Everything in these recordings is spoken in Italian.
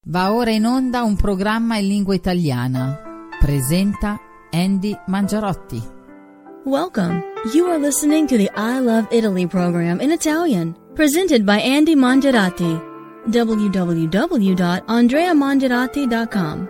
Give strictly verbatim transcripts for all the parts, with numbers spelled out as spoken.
Va ora in onda un programma in lingua italiana. Presenta Andy Mangiarotti. Welcome. You are listening to the I Love Italy program in Italian, presented by Andy Mangiarotti. w w w dot andrea mangiarotti dot com.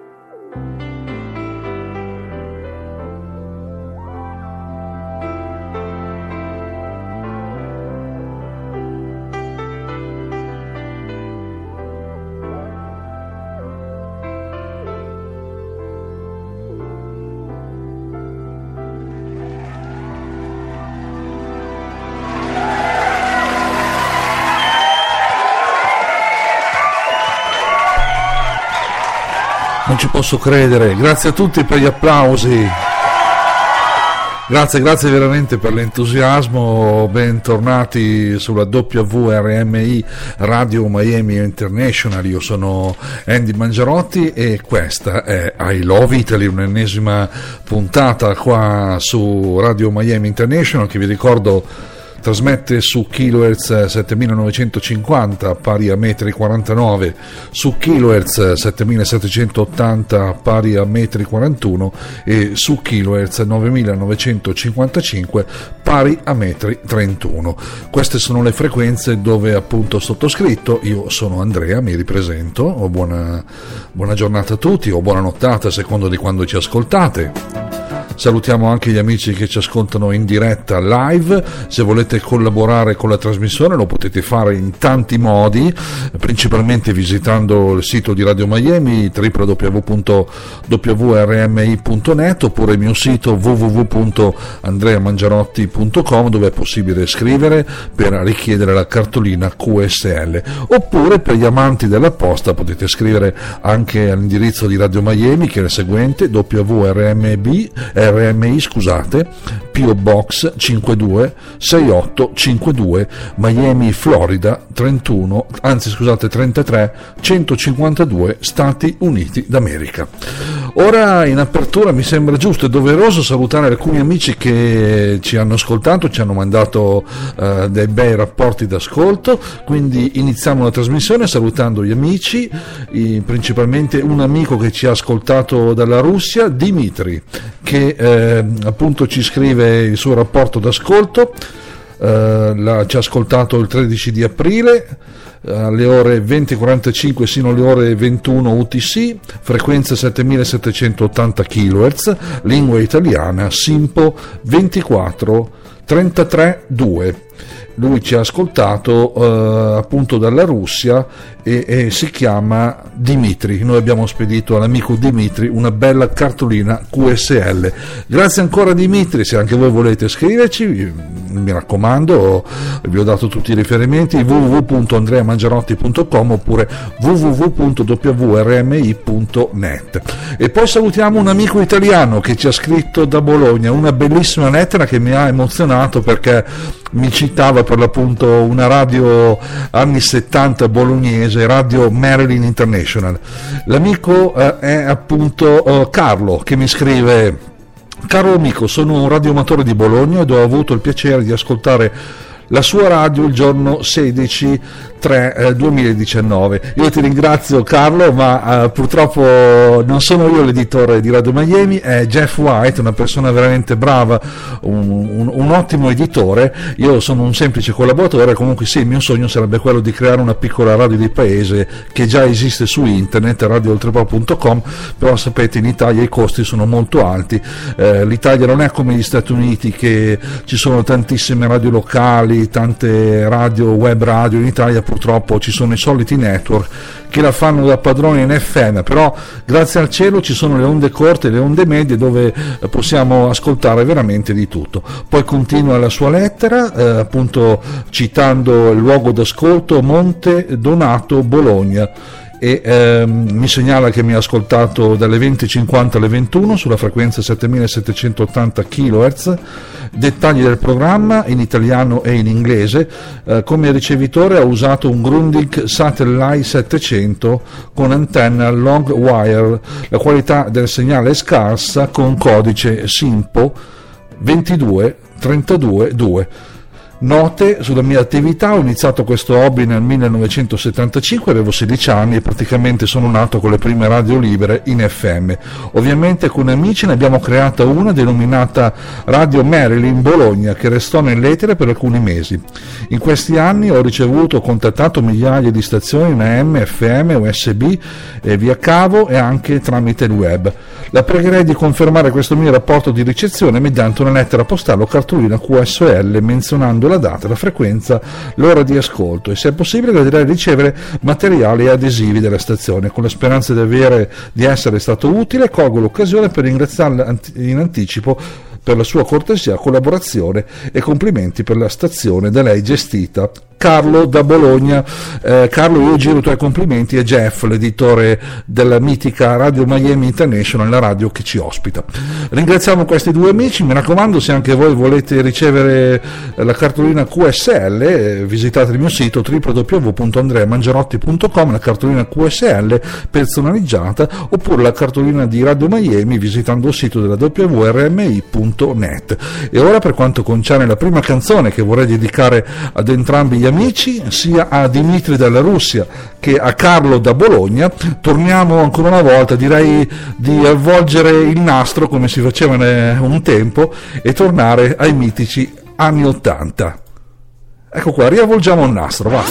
Non ci posso credere, grazie a tutti per gli applausi, grazie, grazie veramente per l'entusiasmo, bentornati sulla W R M I Radio Miami International. Io sono Andy Mangiarotti e questa è I Love Italy, un'ennesima puntata qua su Radio Miami International che vi ricordo trasmette su kilohertz settemilanovecentocinquanta pari a metri quarantanove, su kilohertz settemilasettecentottanta pari a metri quarantuno e su kilohertz novemilanovecentocinquantacinque pari a metri trentuno. Queste sono le frequenze dove appunto sottoscritto. Io sono Andrea, mi ripresento, o buona, buona giornata a tutti o buona nottata a secondo di quando ci ascoltate. Salutiamo anche gli amici che ci ascoltano in diretta live. Se volete collaborare con la trasmissione lo potete fare in tanti modi, principalmente visitando il sito di Radio Miami w w w punto w r m i punto net oppure il mio sito w w w punto andrea mangiarotti punto com, dove è possibile scrivere per richiedere la cartolina Q S L, oppure per gli amanti della posta potete scrivere anche all'indirizzo di Radio Miami, che è il seguente: W R M B R M I scusate, P O Box cinquantadue sessantotto cinquantadue, Miami, Florida trentuno, anzi scusate trentatré centocinquantadue, Stati Uniti d'America. Ora in apertura mi sembra giusto e doveroso salutare alcuni amici che ci hanno ascoltato, ci hanno mandato uh, dei bei rapporti d'ascolto, quindi iniziamo la trasmissione salutando gli amici, i, principalmente un amico che ci ha ascoltato dalla Russia, Dimitri, che eh, appunto ci scrive il suo rapporto d'ascolto. Uh, la, ci ha ascoltato il tredici di aprile alle ore venti e quarantacinque sino alle ore ventuno U T C, frequenza settemilasettecentottanta kilohertz, lingua italiana, Simpo ventiquattro trentatré due. Lui ci ha ascoltato uh, appunto dalla Russia e, e si chiama Dimitri. Noi abbiamo spedito all'amico Dimitri una bella cartolina Q S L. Grazie ancora Dimitri. Se anche voi volete scriverci, mi raccomando, vi ho dato tutti i riferimenti: w w w punto andrea mangiarotti punto com oppure w w w punto w r m i punto net. E poi salutiamo un amico italiano che ci ha scritto da Bologna una bellissima lettera che mi ha emozionato, perché mi citava per l'appunto una radio anni settanta bolognese, Radio Marilyn International. L'amico eh, è appunto eh, Carlo, che mi scrive: caro amico, sono un radioamatore di Bologna ed ho avuto il piacere di ascoltare la sua radio il giorno sedici tre duemiladiciannove. Io ti ringrazio Carlo, ma uh, purtroppo non sono io l'editore di Radio Miami, è Jeff White, una persona veramente brava, un, un, un ottimo editore. Io sono un semplice collaboratore. Comunque sì, il mio sogno sarebbe quello di creare una piccola radio di paese che già esiste su internet, radio oltrepò punto com, però sapete in Italia i costi sono molto alti. eh, l'Italia non è come gli Stati Uniti, che ci sono tantissime radio locali, tante radio, web radio. In Italia purtroppo ci sono i soliti network che la fanno da padroni in F M, però grazie al cielo ci sono le onde corte e le onde medie dove possiamo ascoltare veramente di tutto. Poi continua la sua lettera eh, appunto citando il luogo d'ascolto Monte Donato, Bologna, e ehm, mi segnala che mi ha ascoltato dalle venti e cinquanta alle ventuno sulla frequenza settemilasettecentottanta kilohertz. Dettagli del programma in italiano e in inglese. Eh, come ricevitore ha usato un Grundig Satellite settecento con antenna long wire. La qualità del segnale è scarsa, con codice Simpo ventidue trentadue due. Note sulla mia attività: ho iniziato questo hobby nel millenovecentosettantacinque, avevo sedici anni e praticamente sono nato con le prime radio libere in F M. Ovviamente con amici ne abbiamo creata una denominata Radio Marilyn Bologna, che restò nell'etere per alcuni mesi. In questi anni ho ricevuto, ho contattato migliaia di stazioni in A M, F M, U S B, eh, via cavo e anche tramite il web. La pregherei di confermare questo mio rapporto di ricezione mediante una lettera postale o cartolina Q S L menzionando la data, la frequenza, l'ora di ascolto, e se è possibile gradirei ricevere materiali e adesivi della stazione. Con la speranza di avere di essere stato utile, colgo l'occasione per ringraziarla in anticipo per la sua cortesia, collaborazione e complimenti per la stazione da lei gestita. Carlo da Bologna. eh, Carlo, io giro i tuoi complimenti a Jeff, l'editore della mitica Radio Miami International, la radio che ci ospita. Ringraziamo questi due amici. Mi raccomando, se anche voi volete ricevere la cartolina Q S L, eh, visitate il mio sito w w w punto andrea mangiarotti punto com, la cartolina Q S L personalizzata, oppure la cartolina di Radio Miami visitando il sito della W R M I punto net. E ora, per quanto concerne la prima canzone che vorrei dedicare ad entrambi gli amici, sia a Dimitri dalla Russia che a Carlo da Bologna, torniamo ancora una volta, direi di avvolgere il nastro come si faceva un tempo e tornare ai mitici anni ottanta. Ecco qua, riavvolgiamo il nastro, va.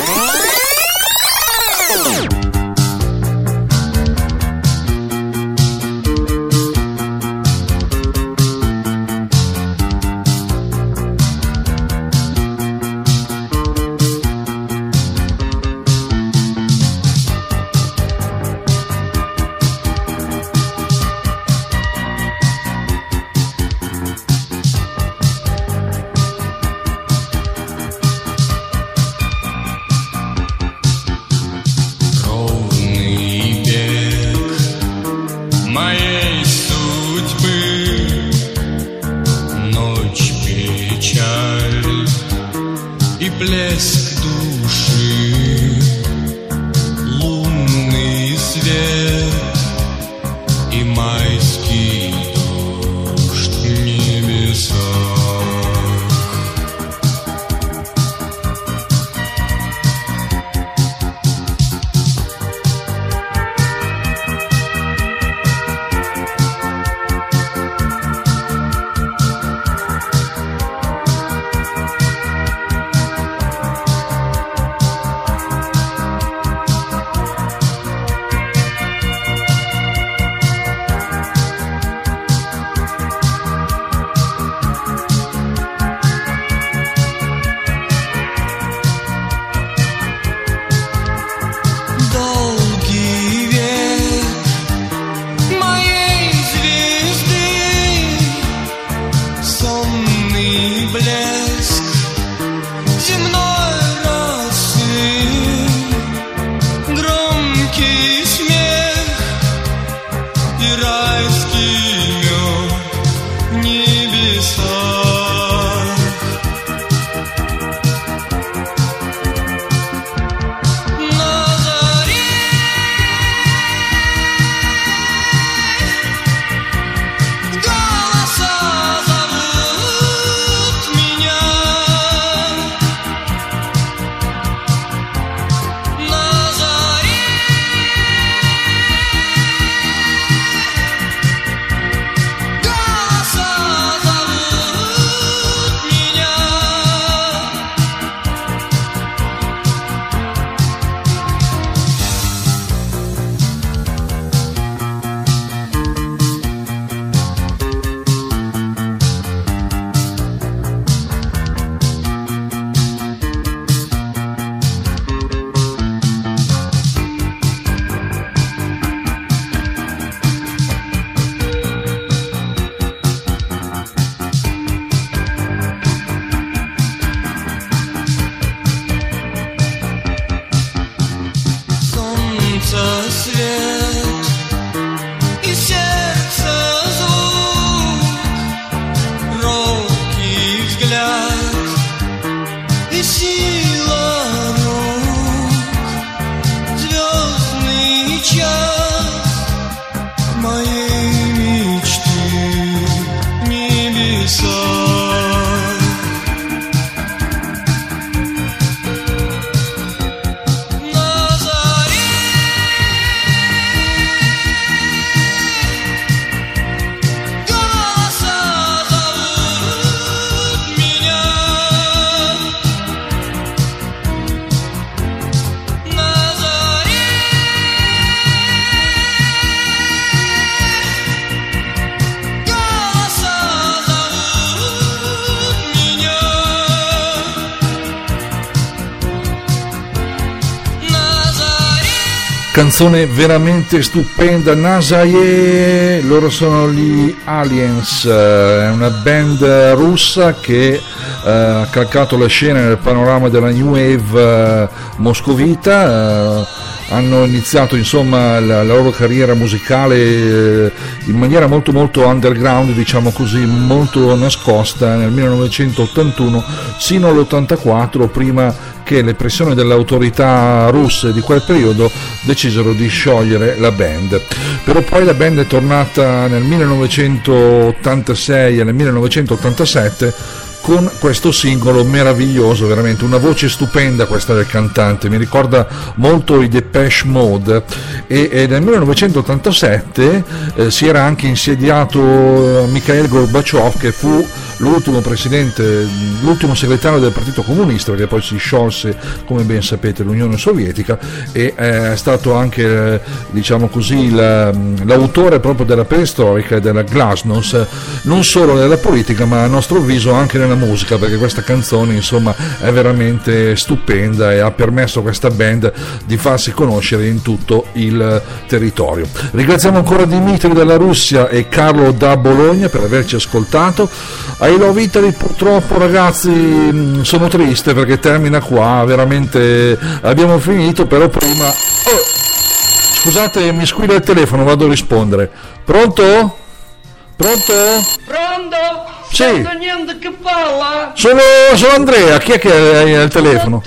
Canzone veramente stupenda, Nasaye, loro sono gli Aliens, è una band russa che uh, ha calcato le scene nel panorama della New Wave uh, moscovita. Uh, hanno iniziato insomma la, la loro carriera musicale eh, in maniera molto molto underground, diciamo così, molto nascosta nel millenovecentottantuno sino all'ottantaquattro, prima che le pressioni delle autorità russe di quel periodo decisero di sciogliere la band. Però poi la band è tornata nel millenovecentottantasei e nel millenovecentottantasette con questo singolo meraviglioso, veramente una voce stupenda questa del cantante, mi ricorda molto i Depeche Mode, e, e nel millenovecentottantasette eh, si era anche insediato Mikhail Gorbaciov, che fu l'ultimo presidente, l'ultimo segretario del Partito Comunista, perché poi si sciolse, come ben sapete, l'Unione Sovietica, e eh, è stato anche eh, diciamo così la, l'autore proprio della perestroica e della glasnost, non solo nella politica ma a nostro avviso anche nella musica, perché questa canzone insomma è veramente stupenda e ha permesso a questa band di farsi conoscere in tutto il territorio. Ringraziamo ancora Dimitri dalla Russia e Carlo da Bologna per averci ascoltato. I Love Italy, purtroppo ragazzi sono triste perché termina qua, veramente abbiamo finito, però prima oh, scusate, mi squilla il telefono, vado a rispondere. Pronto? Pronto? Pronto? Sì. Niente che parla? Sono, sono Andrea, chi è che è al telefono?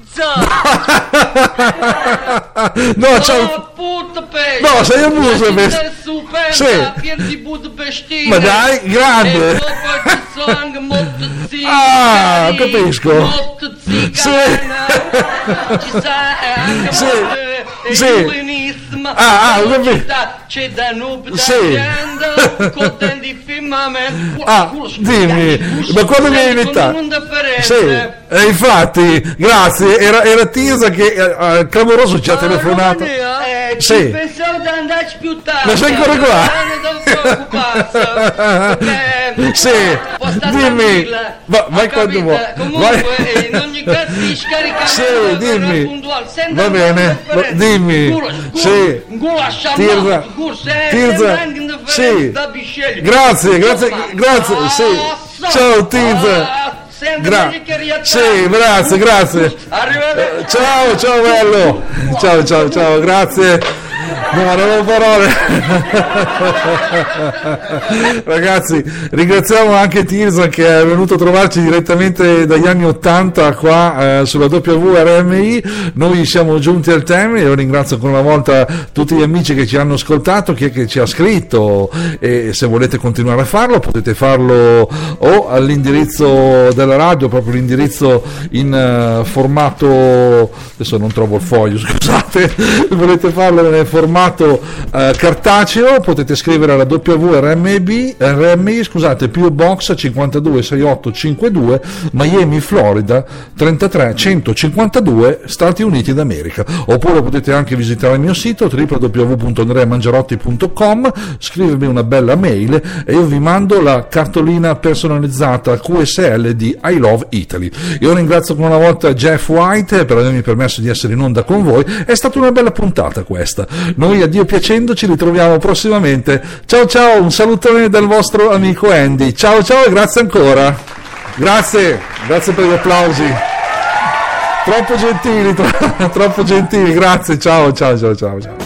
No, ciao. No, sei un Budapest. Sì. Ma dai, grande. Ah, capisco. Sì. Sì. Sì. Ah, ah, c'è da nube sì. con di firmamento. Ah, dimmi, ma quando mi hai invitato? Sì, eh, infatti, grazie, era, era Tisa che eh, clamoroso ci ha telefonato. Eh, sì. Pensavo di andarci più tardi. Ma sei ancora qua? Non sì, dimmi, va, vai quando vuoi. Comunque, vai. In ogni caso si scarica. Sì, dimmi. Va bene, va, dimmi. Sì. Tirza, Tirza, sì. Grazie, grazie, grazie, sì. Ciao Tirza. Gra- sì, grazie, grazie. Eh, ciao, ciao bello. Ciao, ciao, ciao, grazie. No, non ho parole. Ragazzi, ringraziamo anche Tirza che è venuto a trovarci direttamente dagli anni ottanta qua eh, sulla W R M I. Noi siamo giunti al termine. Io ringrazio ancora una volta tutti gli amici che ci hanno ascoltato, chi è che ci ha scritto, e se volete continuare a farlo potete farlo o all'indirizzo della radio, proprio l'indirizzo in uh, formato, adesso non trovo il foglio, scusate, volete farlo nel formato Uh, cartaceo, potete scrivere alla W R M I, R M I scusate, P O Box cinquantadue sei otto cinquantadue, Miami, Florida trentatré centocinquantadue, Stati Uniti d'America. Oppure potete anche visitare il mio sito w w w punto andrea mangiarotti punto com, scrivermi una bella mail e io vi mando la cartolina personalizzata Q S L di I Love Italy. Io ringrazio ancora una volta Jeff White per avermi permesso di essere in onda con voi. È stata una bella puntata questa. Noi a Dio piacendo ci ritroviamo prossimamente. Ciao ciao, un salutone dal vostro amico Andy. Ciao ciao e grazie ancora. Grazie, grazie per gli applausi. Troppo gentili, tro- troppo gentili, grazie, ciao ciao ciao ciao ciao.